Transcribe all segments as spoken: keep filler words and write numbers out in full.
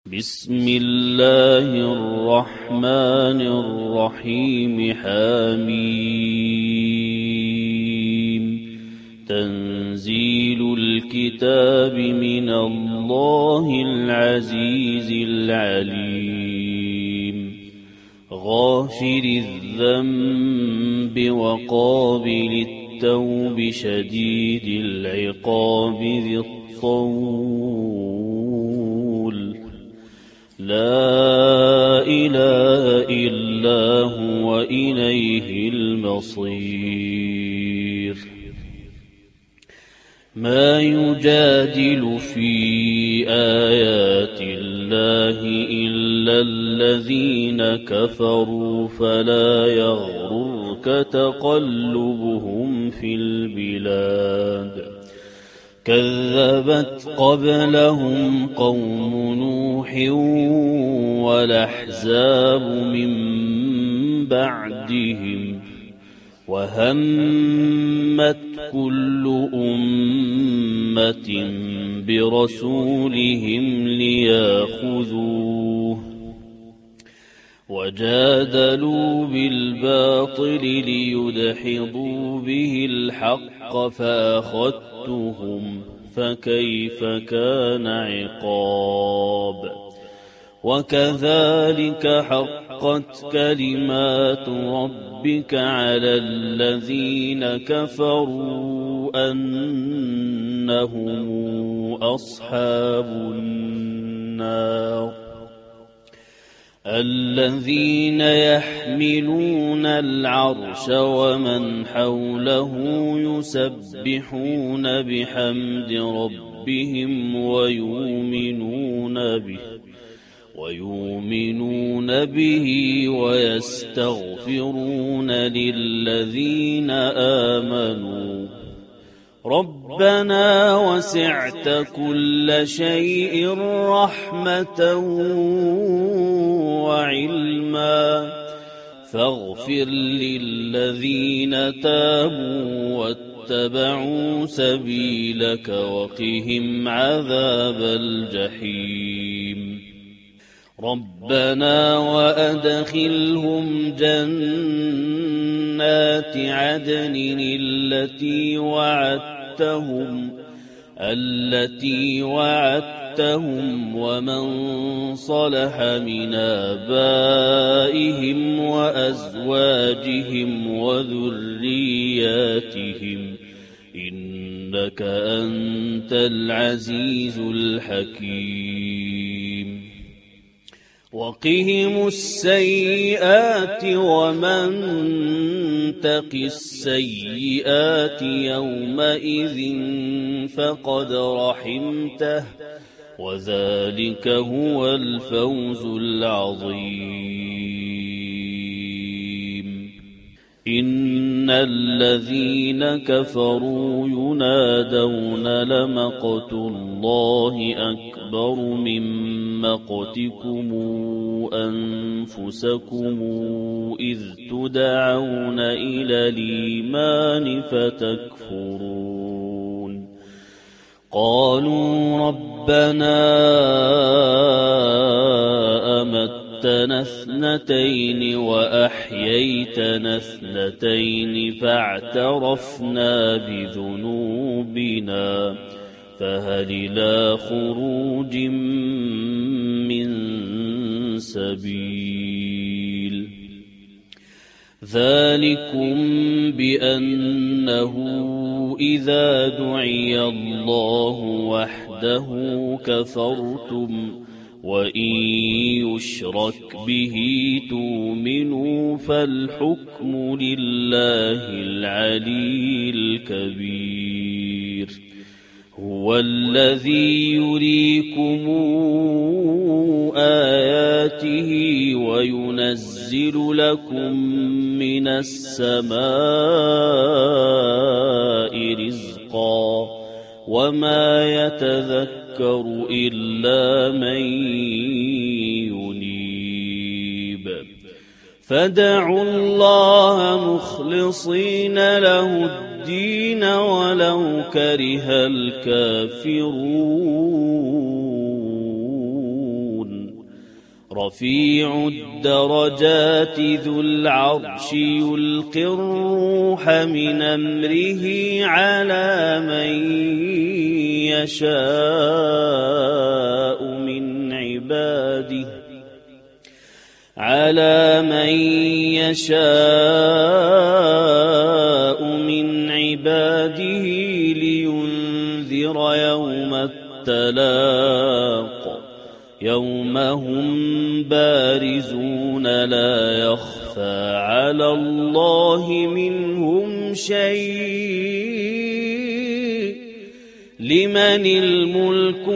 بسم الله الرحمن الرحيم. حميم. تنزيل الكتاب من الله العزيز العليم. غافر الذنب وقابل التوب شديد العقاب ذي الطول. لا إله إلا هو إليه المصير. ما يجادل في آيات الله إلا الذين كفروا فلا يغررك تقلبهم في البلاد. كذبت قبلهم قوم نوح والأحزاب من بعدهم وهمت كل أمة برسولهم ليأخذوه وجادلوا بالباطل ليدحضوا به الحق فأخذتهم فكيف كان عقاب. وكذلك حقت كلمات ربك على الذين كفروا أنهم أصحاب النار. الذين يحملون العرش ومن حوله يسبحون بحمد ربهم ويؤمنون به ويؤمنون به ويستغفرون للذين آمنوا ربنا وسعت كل شيء رحمة وعلما فاغفر للذين تابوا واتبعوا سبيلك وقهم عذاب الجحيم. ربنا وأدخلهم جنات عدن التي وعدتهم التي وعدتهم ومن صلح من آبائهم وأزواجهم وذرياتهم إنك أنت العزيز الحكيم. وقهم السيئات ومن تق السيئات يومئذ فقد رحمته وذلك هو الفوز العظيم. إن الذين كفروا ينادون لمقت الله أكبر من مقتكم أنفسكم إذ تدعون إلى الإيمان فتكفرون. قالوا ربنا أمتنا اثنتين وأحييتنا اثنتين فاعترفنا بذنوبنا فهل إلى خروج من سبيل. ذلكم بأنه إذا دعي الله وحده كفرتم وإن يشرك به تؤمنوا فالحكم لله العلي الكبير. هو الذي يريكم آياته وينزل لكم من السماء رزقا وما يتذكر إلا من ينيب. فادعوا الله مخلصين له الدين ولو كره الكافرون. رفيع الدرجات ذو العرش يلقي الروح من أمره على من يشاء من عباده على من يشاء من عباده لينذر يوم التلاق يوم هم بارزون لا يخفى على الله منهم شيء لمن الملك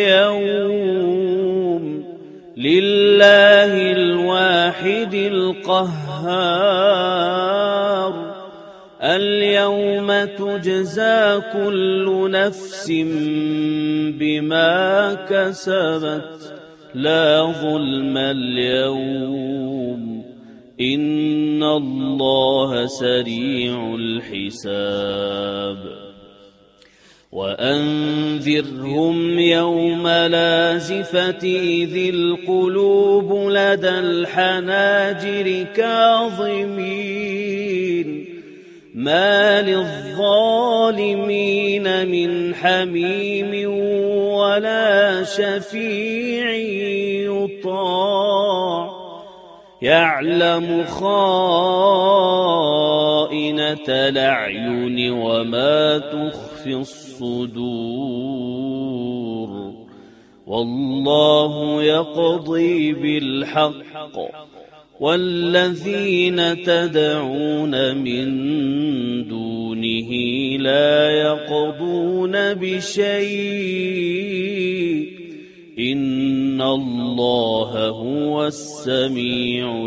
اليوم لله الواحد القهار اليوم تجزى كل نفس بما كسبت لا ظلم اليوم إن الله سريع الحساب وأنذرهم يوم لازفة إذ القلوب لدى الحناجر كاظمين ما للظالمين من حميم ولا شفيع يطاع يعلم خائنة الأعين وما تخفي الصدور والله يقضي بالحق والذين تدعون من دونه لا يقضون بشيء إن الله هو السميع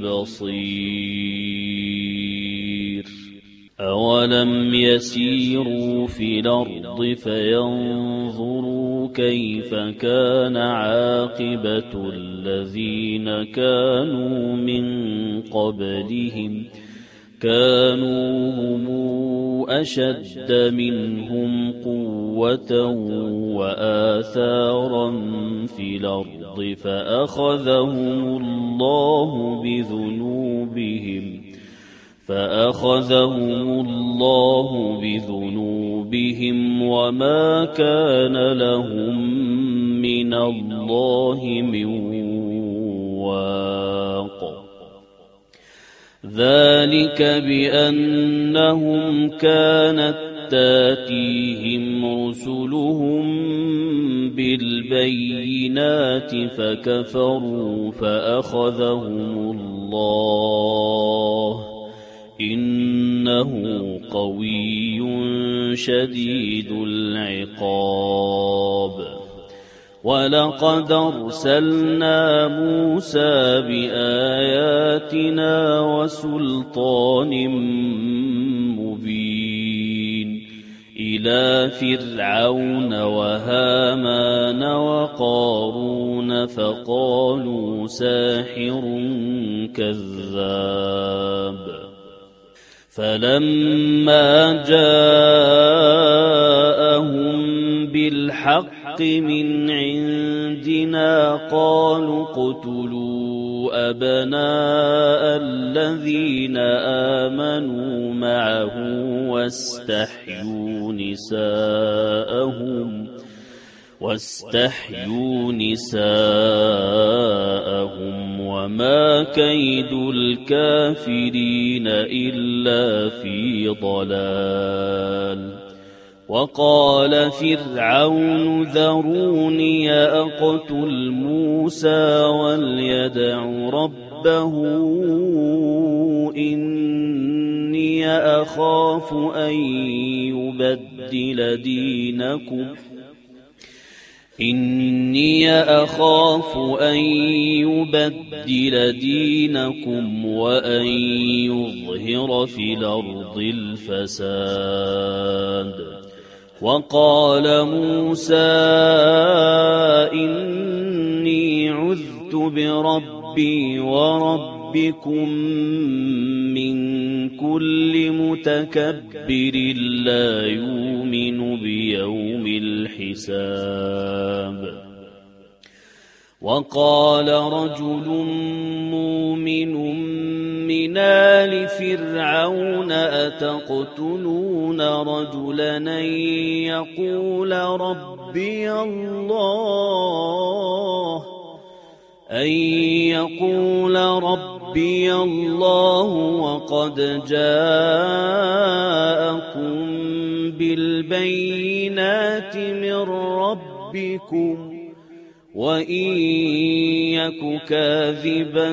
البصير أولم يسيروا في الأرض فينظروا كيف كان عاقبة الذين كانوا من قبلهم كانوا هم أشد منهم قوة وآثارا في الأرض فأخذهم الله بذنوبهم فأخذهم الله بذنوبهم وما كان لهم من الله من واق ذلك بأنهم كانت تاتيهم رسلهم بالبينات فكفروا فأخذهم الله إنه قوي شديد العقاب ولقد أرسلنا موسى بآياتنا وسلطان مبين إلى فرعون وهامان وقارون فقالوا ساحر كذاب فلما جاءهم بالحق من عندنا قالوا اقتلوا أبناء الذين آمنوا معه واستحيوا نساءهم واستحيوا نساءهم وما كيد الكافرين إلا في ضلال وقال فرعون ذروني أقتل موسى وليدع ربه إني أخاف أن يبدل دينكم إني أخاف أن يبدل دينكم وأن يظهر في الأرض الفساد وقال موسى إني عذت بربي وربكم من كل متكبر لا يؤمن بيوم الحساب وقال رجل مؤمن من آل فرعون أتقتلون رجلا أن يقول ربي الله أن يقول ربي الله وقد جاءكم بالبينات من ربكم وإن يك كاذبا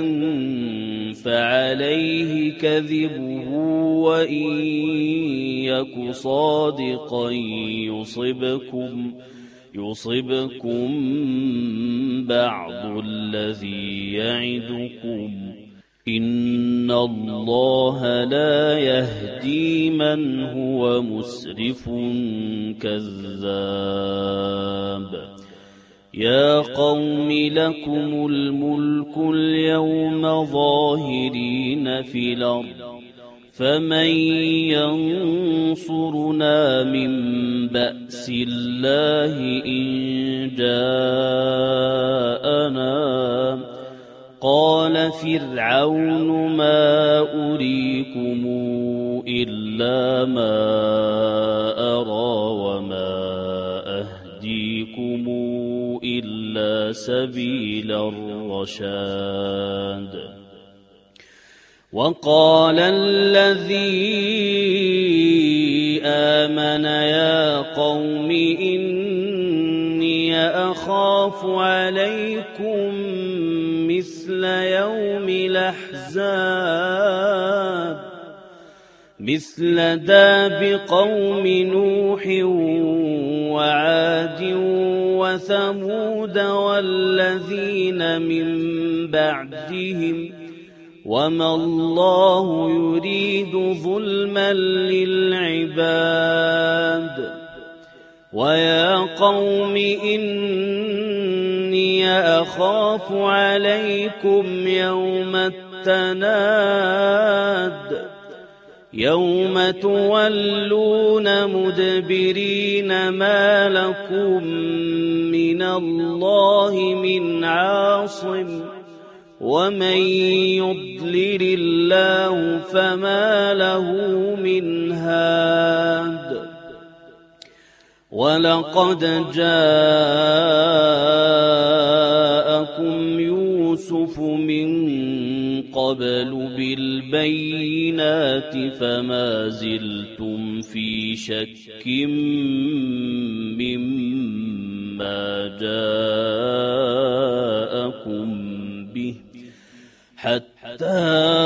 فعليه كذبه وإن يك صادقا يصبكم يصبكم بعض الذي يعدكم إن الله لا يهدي من هو مسرف كذاب يا قوم لكم الملك اليوم ظاهرين في الأرض فمن ينصرنا من بأس الله إن جاءنا قال فرعون ما أريكم إلا ما أرى وما أهديكم إلا سبيل الرشاد وقال الذي آمن يا قوم إني أخاف عليكم مثل يوم الأحزاب مثل داب قوم نوح وعاد وثمود والذين من بعدهم وما الله يريد ظلما للعباد ويا قوم إني أخاف عليكم يوم التناد يوم تولون مدبرين ما لكم من الله من عاصم ومن يضلل الله فما له من هاد ولقد جاءكم يوسف من قبل بالبينات فما زلتم في شك مما جاءكم به حتى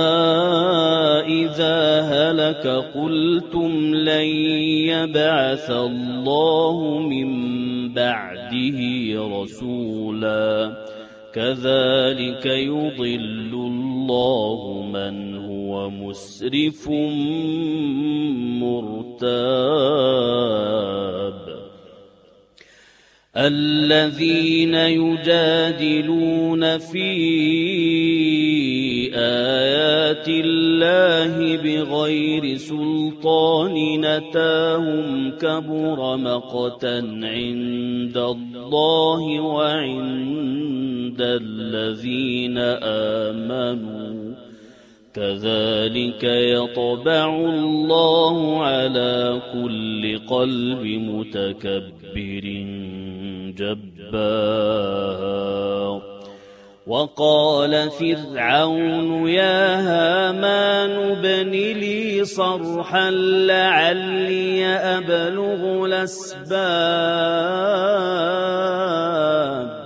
إذا هلك قلتم لن يبعث الله من بعده رسولا كذلك يضل الله من هو مسرف مرتاب الذين يجادلون في آيات الله بغير سلطان أتاهم كبر مقتا عند الله وعند الذين آمنوا كذلك يطبع الله على كل قلب متكبر جبار وقال فرعون يا هامان ابن لي صرحا لعلي أبلغ الأسباب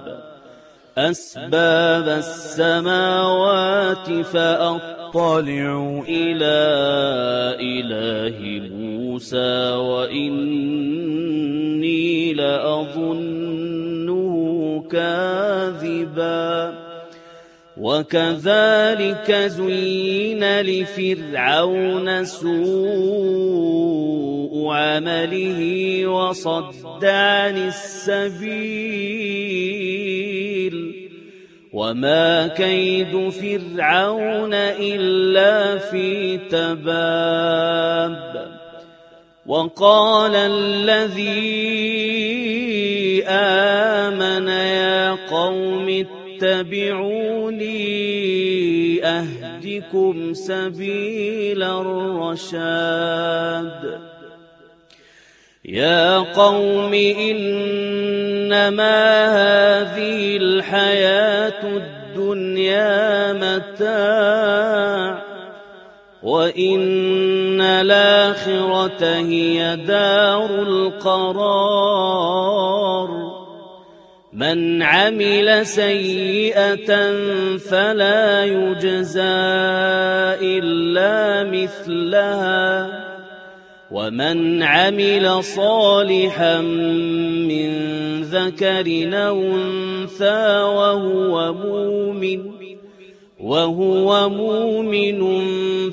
أسباب السماوات فأطلع إلى إله موسى وإني لأظنه كاذبا وكذلك زين لفرعون سوء عمله وصد عن السبيل وما كيد فرعون إلا في تباب وقال الذي آمن يا قوم اتبعوني أهدكم سبيل الرشاد يا قوم إنما هذه الحياة الدنيا متاع وإن الآخرة هي دار القرار من عمل سيئة فلا يجزى إلا مثلها ومن عمل صالحا من ذكر أو أنثى وهو مؤمن وهو مؤمن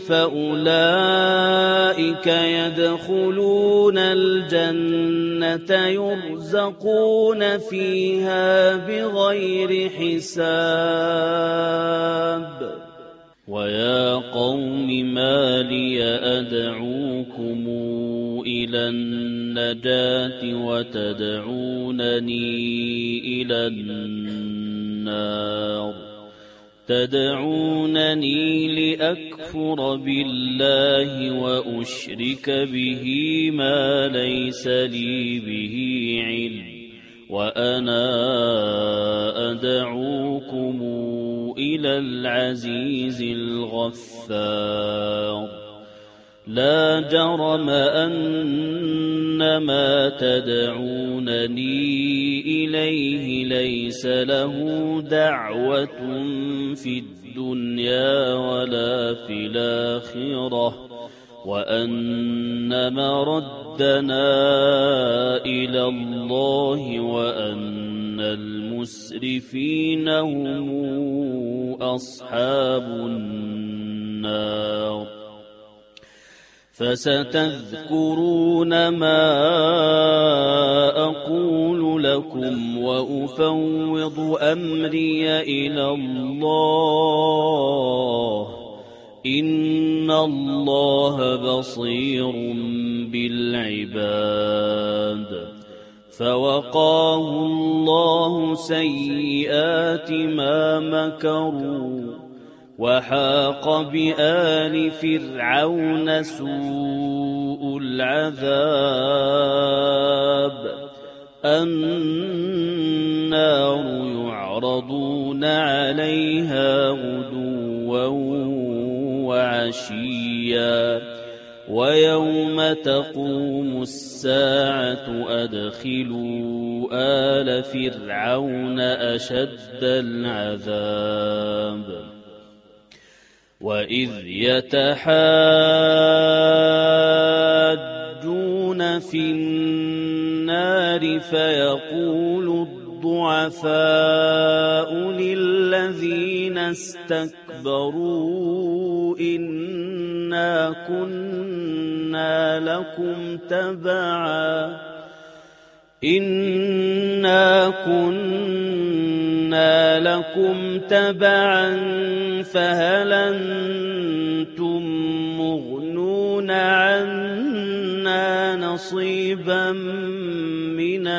فأولئك يدخلون الجنة يرزقون فيها بغير حساب ويا قوم ما لي أدعوكم إلى النجاة وتدعونني إلى النار تدعونني لأكفر بالله وأشرك به ما ليس لي به علم وأنا أدعوكم إلى العزيز الغفار لا جرم أن ما تدعونني إليه ليس له دعوة في الدنيا ولا في الآخرة وأن مردنا إلى الله وأن المسرفين هم أصحاب النار فستذكرون ما أقول لكم وأفوض أمري إلى الله إن الله بصير بالعباد فوقاه الله سيئات ما مكروا وحاق بآل فرعون سوء العذاب النار يعرضون عليها غدوا وعشيا ويوم تقوم الساعة أدخلوا آل فرعون أشد العذاب وإذ يتحاجون في النار فيقول الضعفاء للذين استكبروا إنا كنا لكم تبعا إنا كنا لكم تبعا فهل أنتم مغنون عنا نصيبا من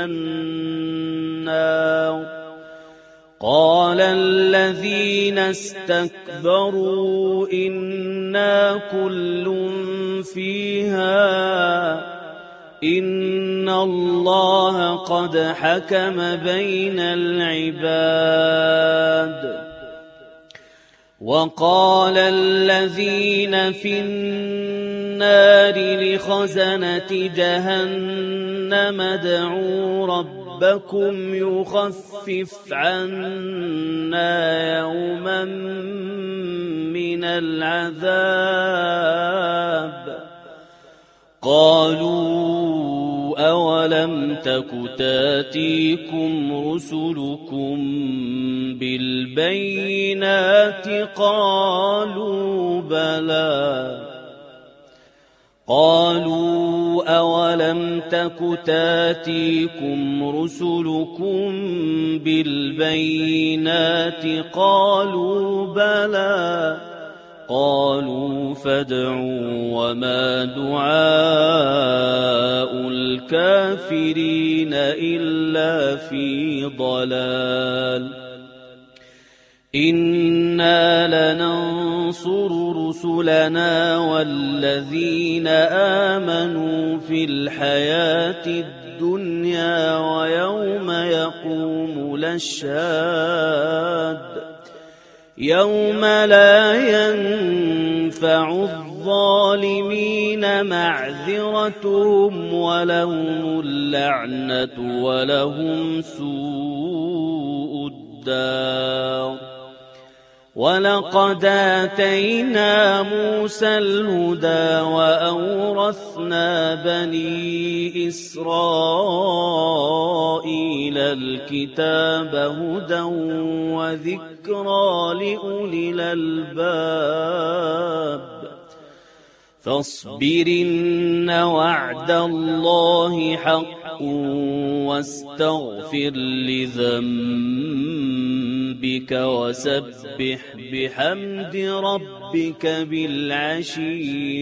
النار قال الذين استكبروا إنا كل فيها إن الله قد حكم بين العباد وقال الذين في النار لخزنة جهنم ادعوا ربكم يخفف عنا يوما من العذاب قالوا أولم تك تاتيكم رسلكم بالبينات قالوا بلى قالوا أولم تك تاتيكم رسلكم بالبينات قالوا بلى قالوا فادعوا وما دعاء الكافرين إلا في ضلال إنا لننصر رسلنا والذين آمنوا في الحياة الدنيا ويوم يقوم الأشهاد يوم لا ينفع الظالمين معذرتهم ولهم اللعنة ولهم سوء الدار. ولقد آتينا موسى الهدى وأورثنا بني إسرائيل الكتاب هدى وذكرى لأولي الألباب. فاصبر إن وعد الله حق واستغفر لذنبك وسبح بحمد ربك بالعشي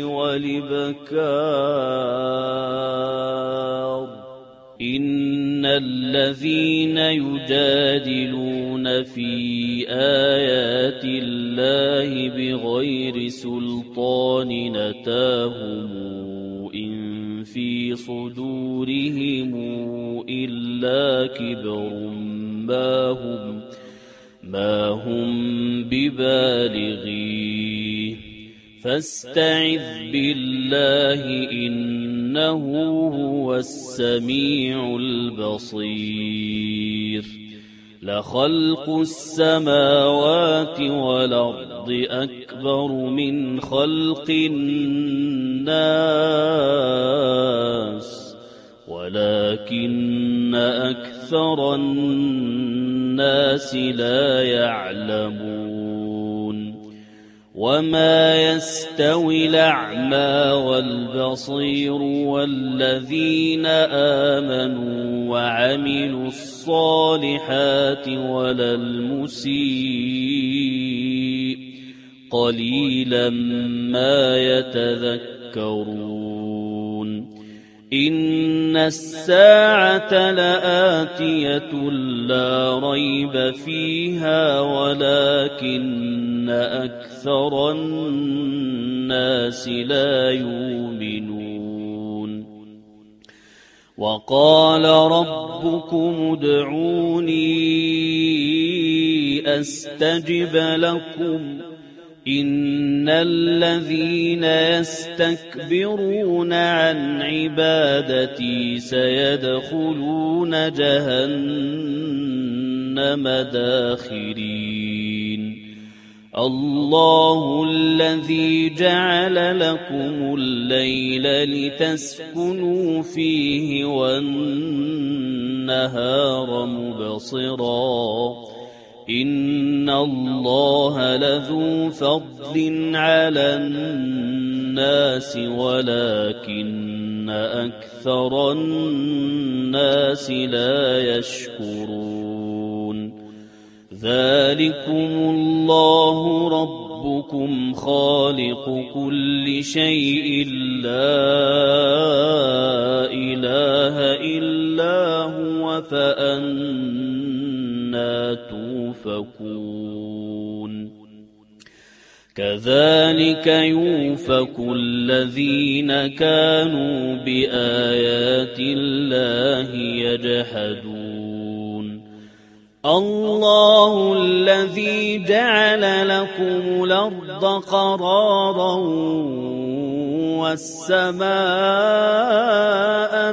والإبكار. إن الذين يجادلون في آيات الله بغير سلطان أتاهم إن في صدورهم إلا كبر ما هم ما هم ببالغيه فاستعذ بالله إنه هو السميع البصير. لخلق السماوات والأرض أكبر من خلق الناس ولكن أكثر الناس لا يعلمون. وما يستوي الأعمى والبصير والذين آمنوا وعملوا الصالحات ولا المسيء قليلا ما يتذكرون. إن الساعة لآتية لا ريب فيها ولكن أكثر الناس لا يؤمنون. وقال ربكم ادعوني أستجب لكم إن الذين يستكبرون عن عبادتي سيدخلون جهنم داخرين. الله الذي جعل لكم الليل لتسكنوا فيه والنهار مبصرا إن الله لذو فضل على الناس ولكن أكثر الناس لا يشكرون. ذلكم الله ربكم خالق كل شيء لا إله إلا هو فأنا توفكون. كذلك يؤفك الذين كانوا بآيات الله يجحدون. الله الذي جعل لكم الأرض قرارا والسماء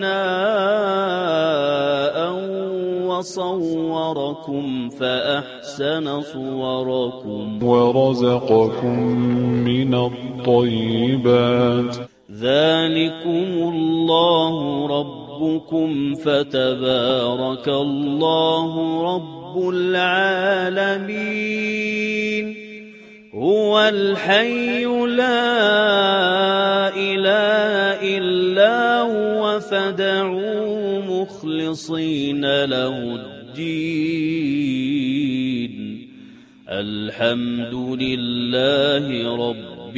بناء وصوركم فأحسن صوركم ورزقكم من الطيبات. ذلكم الله ربكم فتبارك الله رب العالمين. هو الحي لا إله إلا هو فادعوه مخلصين له الدين. الحمد لله رب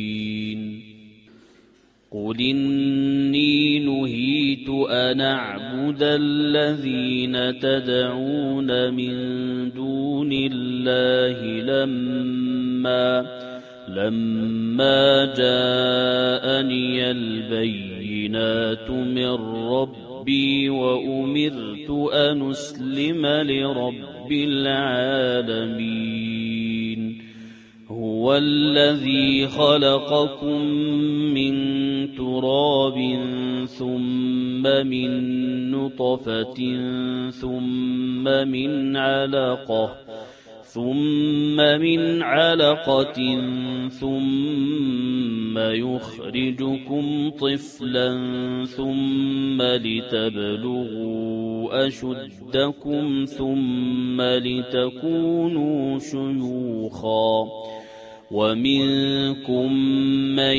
العالمين. قل إني نهيت أن أعبد أعبد الذين تدعون من دون الله لما لما جاءني البينات من ربي وأمرت أن أسلم لرب العالمين هو الذي خلقكم من تراب ثم من نطفة ثم من علقة ثم من علقة ثم يخرجكم طفلا ثم لتبلغوا أشدكم ثم لتكونوا شيوخا ومنكم من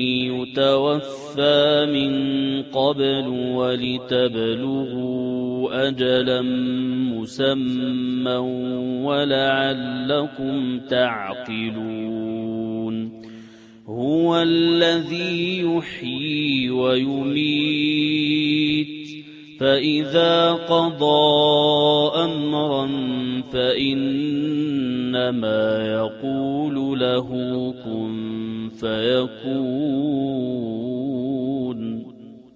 يتوفى من قبل ولتبلغوا أجلا مسمى ولعلكم تعقلون هو الذي يحيي ويميت فإذا قضى أمرا فإنما يقول له كن فيكون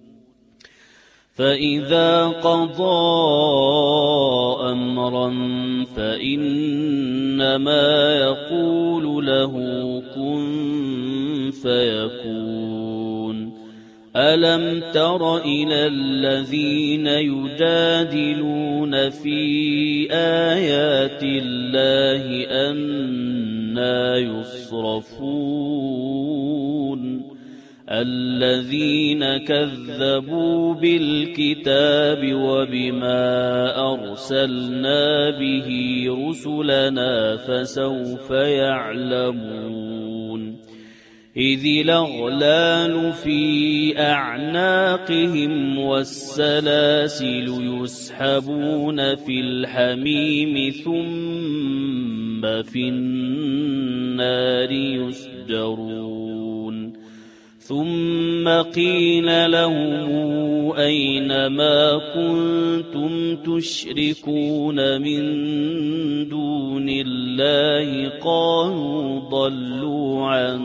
فإذا قضى أمرا فإنما يقول له كن فيكون ألم تر إلى الذين يجادلون في آيات الله أنى يصرفون الذين كذبوا بالكتاب وبما أرسلنا به رسلنا فسوف يعلمون إذ الأغلال في أعناقهم والسلاسل يسحبون في الحميم ثم في النار يسجرون ثم قيل لهم أين ما كنتم تشركون من دون الله قالوا ضلوا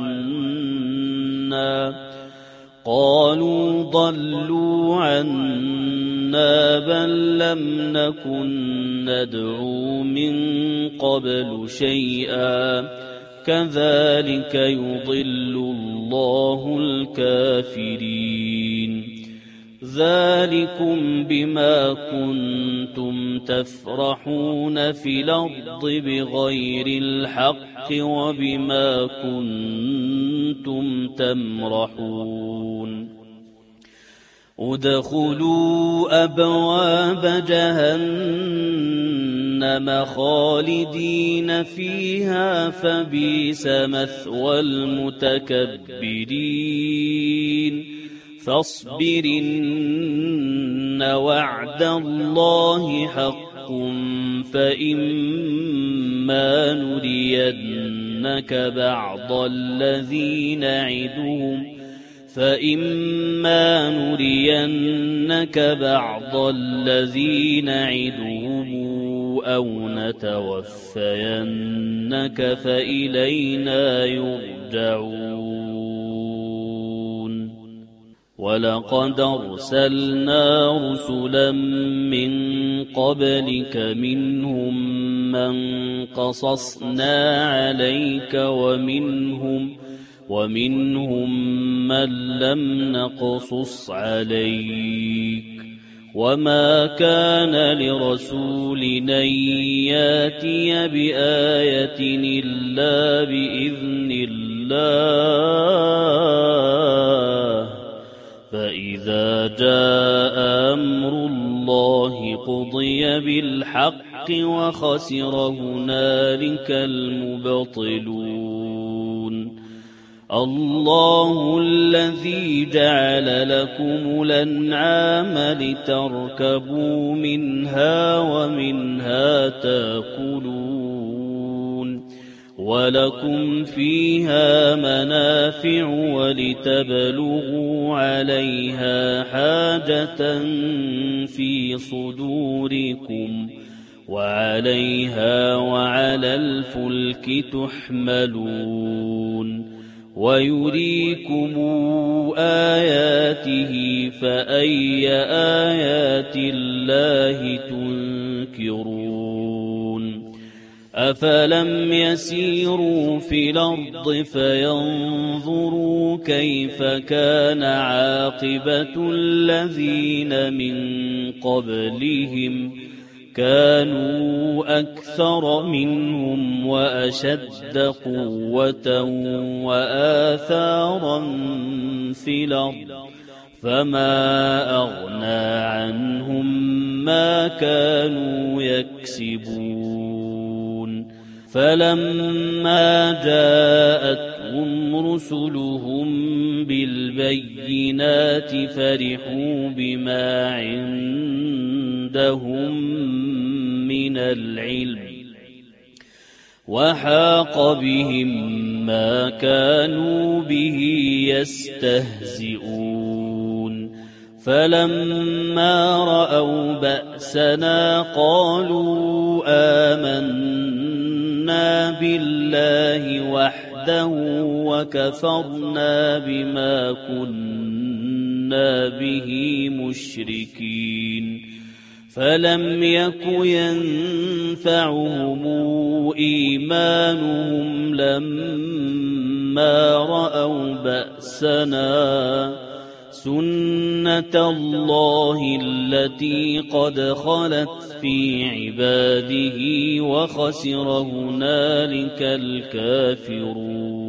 عنا قالوا ضلوا عنا بل لم نكن ندعو من قبل شيئا كذلك يضل الله الكافرين ذلكم بما كنتم تفرحون في الأرض بغير الحق وبما كنتم تمرحون ادخلوا أبواب جهنم خالدين فيها فبئس مثوى المتكبرين فاصبر إن وعد الله حق فإما نرينك بعض الذي نعدهم فإما نرينك بعض الذي نعدهم أو نتوفينك فإلينا يرجعون ولقد أرسلنا رسلا من قبلك منهم من قصصنا عليك ومنهم ومنهم من لم نقصص عليك وما كان لرسول أن ياتي بآية إلا بإذن الله فإذا جاء أمر الله قضي بالحق وخسر هنالك المبطلون الله الذي جعل لكم الأنعام لتركبوا منها ومنها تأكلون ولكم فيها منافع ولتبلغوا عليها حاجة في صدوركم وعليها وعلى الفلك تحملون ويريكم آياته فأي آيات الله تنكرون أفلم يسيروا في الأرض فينظروا كيف كان عاقبة الذين من قبلهم كانوا أكثر منهم وأشد قوة وآثارا في الأرض فما أغنى عنهم ما كانوا يكسبون فلما جاءتهم رسلهم بالبينات فرحوا بما عندهم من العلم وحاق بهم ما كانوا به يستهزئون فلما رأوا بأسنا قالوا آمنا بالله وحده وكفرنا بما كنا به مشركين فلم يك ينفعهم إيمانهم لما رأوا بأسنا سنة الله التي قد خلت في عباده وخسر هنالك الكافرون